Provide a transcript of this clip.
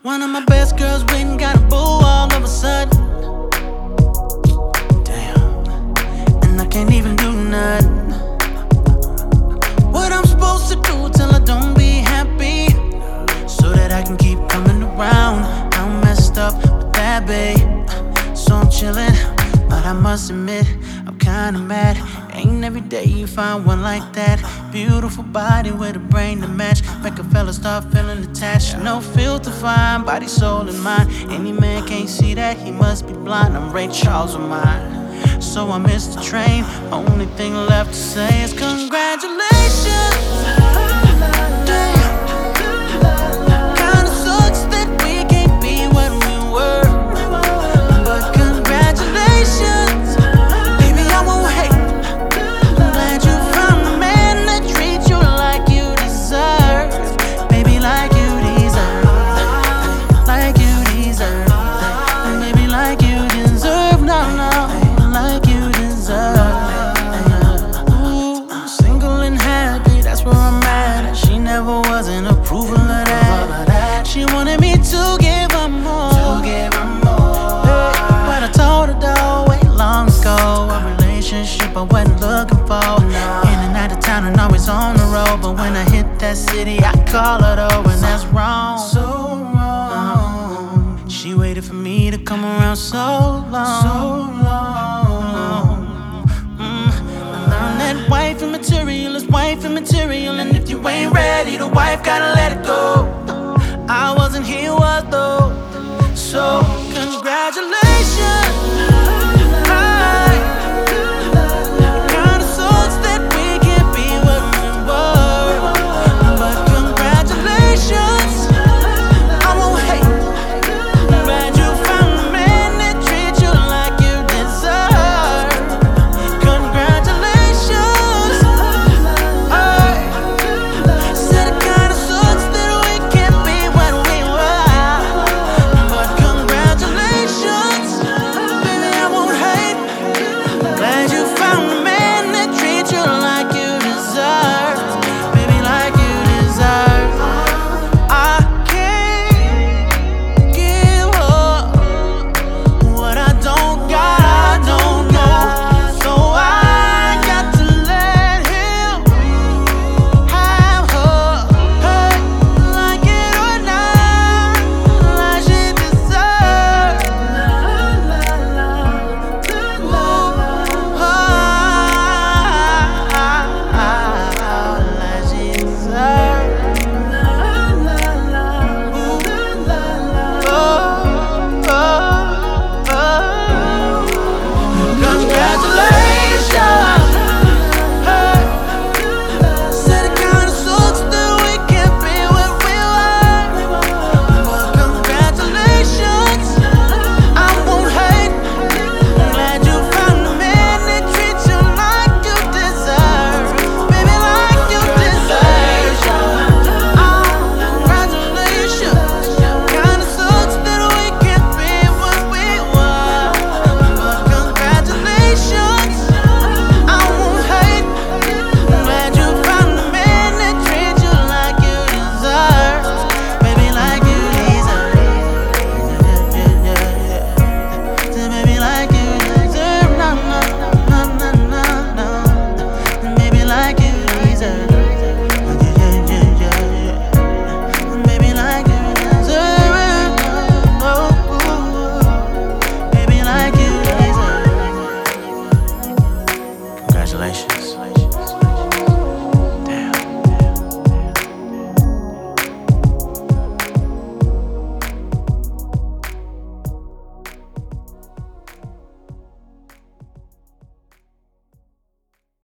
One of my best girls went and got a boo all of a sudden. Damn, and I can't even do nothing. What I'm supposed to do till I don't be happy, so that I can keep coming around. I'm messed up with that, babe. So I'm chillin', but I must admit, I'm kinda mad. Ain't every day you find one like that. Beautiful body with a brain to match. Make a fella start feeling attached. No filter, fine, body, soul, and mind. Any man can't see that, he must be blind. I'm Ray Charles on mine, so I missed the train. Only thing left to say is congratulations. Wasn't approval of that. She wanted me to give her more. Hey, but I told her though, way long ago, a relationship I wasn't looking for. In and out of town and always on the road, but when I hit that city, I call her over, and that's wrong. So wrong. She waited for me to come around so long. That wifey material is wifey material, and if you ain't ready, the wife gotta let it go. I wasn't here, was though. So congratulations. Kinda sucks that we can't be what we were, but congratulations. I won't hate. Glad you found a man that treats you like you deserve. Congratulations.